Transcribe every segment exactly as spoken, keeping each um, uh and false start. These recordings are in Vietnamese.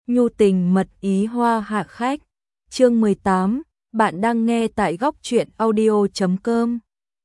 nhu tình mật ý hoa hạ khách. Chương mười tám, bạn đang nghe tại góc truyện audio chấm com.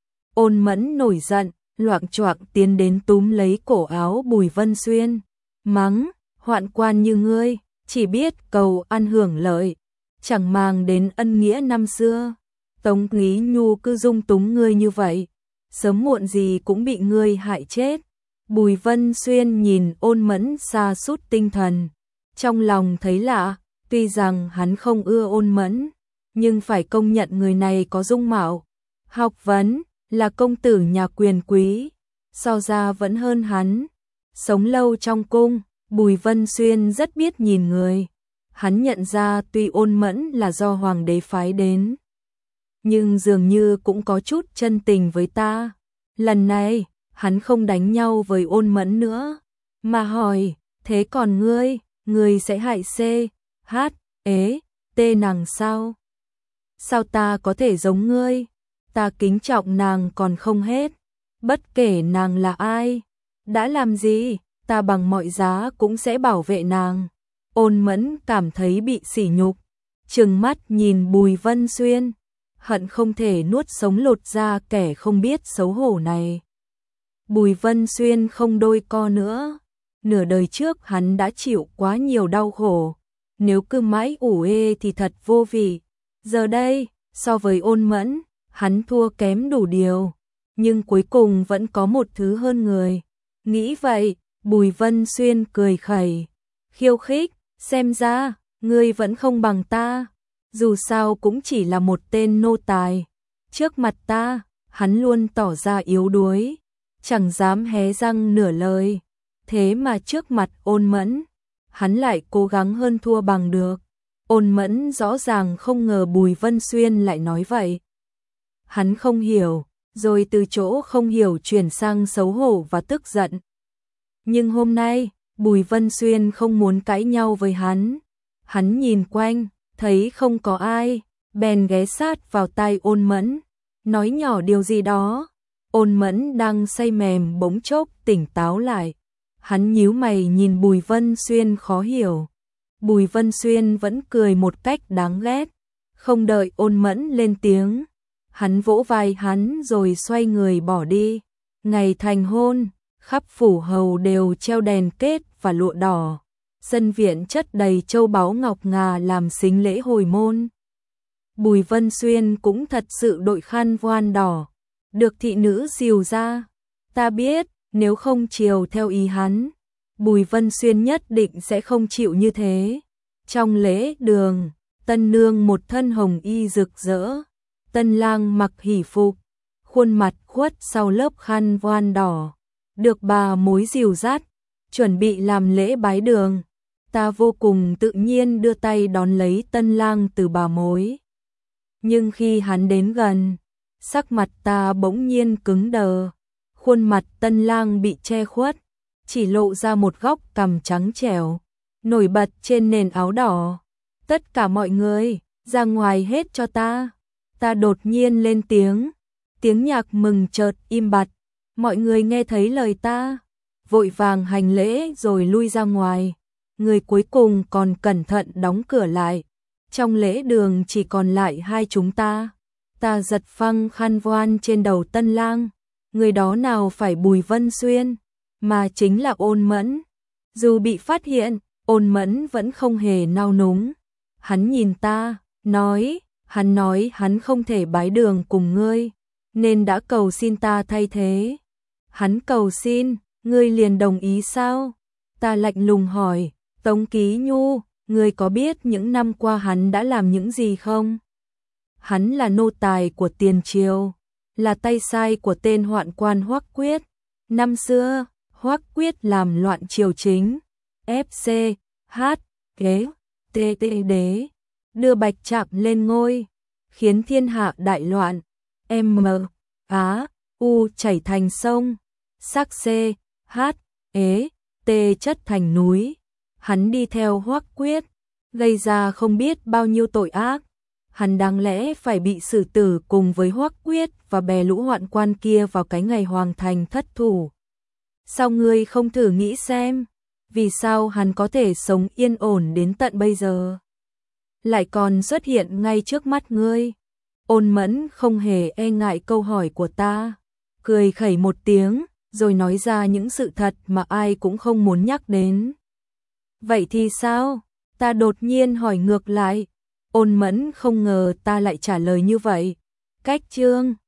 Ôn Mẫn nổi giận, loạng choạng tiến đến túm lấy cổ áo Bùi Vân Xuyên, mắng, hoạn quan như ngươi, chỉ biết cầu ăn hưởng lợi, chẳng màng đến ân nghĩa năm xưa. Tống Lý Nhu cứ dung túng ngươi như vậy, sớm muộn gì cũng bị ngươi hại chết. Bùi Vân Xuyên nhìn Ôn Mẫn sa sút tinh thần, trong lòng thấy lạ, tuy rằng hắn không ưa Ôn Mẫn, nhưng phải công nhận người này có dung mạo, học vấn, là công tử nhà quyền quý, so ra vẫn hơn hắn. Sống lâu trong cung, Bùi Vân Xuyên rất biết nhìn người. Hắn nhận ra tuy Ôn Mẫn là do hoàng đế phái đến, nhưng dường như cũng có chút chân tình với ta. Lần này, hắn không đánh nhau với Ôn Mẫn nữa, mà hỏi, thế còn ngươi, ngươi sẽ hại C, H, ế, T nàng sao? Sao ta có thể giống ngươi? Ta kính trọng nàng còn không hết, bất kể nàng là ai, đã làm gì, ta bằng mọi giá cũng sẽ bảo vệ nàng. Ôn Mẫn cảm thấy bị sỉ nhục, trừng mắt nhìn Bùi Vân Xuyên, hận không thể nuốt sống lột ra kẻ không biết xấu hổ này. Bùi Vân Xuyên không đôi co nữa, nửa đời trước hắn đã chịu quá nhiều đau khổ, nếu cứ mãi ủ ê thì thật vô vị. Giờ đây, so với Ôn Mẫn, hắn thua kém đủ điều, nhưng cuối cùng vẫn có một thứ hơn người. Nghĩ vậy, Bùi Vân Xuyên cười khẩy, khiêu khích, xem ra, ngươi vẫn không bằng ta, dù sao cũng chỉ là một tên nô tài. Trước mặt ta, hắn luôn tỏ ra yếu đuối, chẳng dám hé răng nửa lời, thế mà trước mặt Ôn Mẫn, hắn lại cố gắng hơn thua bằng được. Ôn Mẫn rõ ràng không ngờ Bùi Vân Xuyên lại nói vậy. Hắn không hiểu, rồi từ chỗ không hiểu chuyển sang xấu hổ và tức giận. Nhưng hôm nay, Bùi Vân Xuyên không muốn cãi nhau với hắn. Hắn nhìn quanh, thấy không có ai, bèn ghé sát vào tai Ôn Mẫn, nói nhỏ điều gì đó. Ôn Mẫn đang say mềm bỗng chốc tỉnh táo lại. Hắn nhíu mày nhìn Bùi Vân Xuyên khó hiểu. Bùi Vân Xuyên vẫn cười một cách đáng ghét, không đợi Ôn Mẫn lên tiếng. Hắn vỗ vai hắn rồi xoay người bỏ đi. Ngày thành hôn, khắp phủ hầu đều treo đèn kết và lụa đỏ. Sân viện chất đầy châu báu ngọc ngà làm sính lễ hồi môn. Bùi Vân Xuyên cũng thật sự đội khăn voan đỏ, được thị nữ dìu ra. Ta biết, nếu không chiều theo ý hắn, Bùi Vân Xuyên nhất định sẽ không chịu như thế. Trong lễ đường, tân nương một thân hồng y rực rỡ, tân lang mặc hỷ phục, khuôn mặt khuất sau lớp khăn voan đỏ, được bà mối dìu dắt, chuẩn bị làm lễ bái đường. Ta vô cùng tự nhiên đưa tay đón lấy tân lang từ bà mối. Nhưng khi hắn đến gần, sắc mặt ta bỗng nhiên cứng đờ, khuôn mặt tân lang bị che khuất, chỉ lộ ra một góc cằm trắng trẻo, nổi bật trên nền áo đỏ. Tất cả mọi người, ra ngoài hết cho ta. Ta đột nhiên lên tiếng, tiếng nhạc mừng chợt im bặt, mọi người nghe thấy lời ta, vội vàng hành lễ rồi lui ra ngoài. Người cuối cùng còn cẩn thận đóng cửa lại. Trong lễ đường chỉ còn lại hai chúng ta. Ta giật phăng khăn voan trên đầu tân lang. Người đó nào phải Bùi Vân Xuyên, mà chính là Ôn Mẫn. Dù bị phát hiện, Ôn Mẫn vẫn không hề nao núng. Hắn nhìn ta, nói, hắn nói hắn không thể bái đường cùng ngươi, nên đã cầu xin ta thay thế. Hắn cầu xin, ngươi liền đồng ý sao? Ta lạnh lùng hỏi, Tống Ký Nhu, ngươi có biết những năm qua hắn đã làm những gì không? Hắn là nô tài của tiền triều, là tay sai của tên hoạn quan Hoắc Quyết. Năm xưa, Hoắc Quyết làm loạn triều chính, ép xê, hát, kế, tê tê đế, đưa Bạch Trạm lên ngôi, khiến thiên hạ đại loạn, M, Á, U chảy thành sông, sắc C, H, ế, T chất thành núi. Hắn đi theo Hoắc Quyết, gây ra không biết bao nhiêu tội ác. Hắn đáng lẽ phải bị xử tử cùng với Hoắc Quyết và bè lũ hoạn quan kia vào cái ngày hoàng thành thất thủ. Sao ngươi không thử nghĩ xem, vì sao hắn có thể sống yên ổn đến tận bây giờ? Lại còn xuất hiện ngay trước mắt ngươi. Ôn Mẫn không hề e ngại câu hỏi của ta, cười khẩy một tiếng, rồi nói ra những sự thật mà ai cũng không muốn nhắc đến. Vậy thì sao? Ta đột nhiên hỏi ngược lại. Ôn Mẫn không ngờ ta lại trả lời như vậy. Cách chương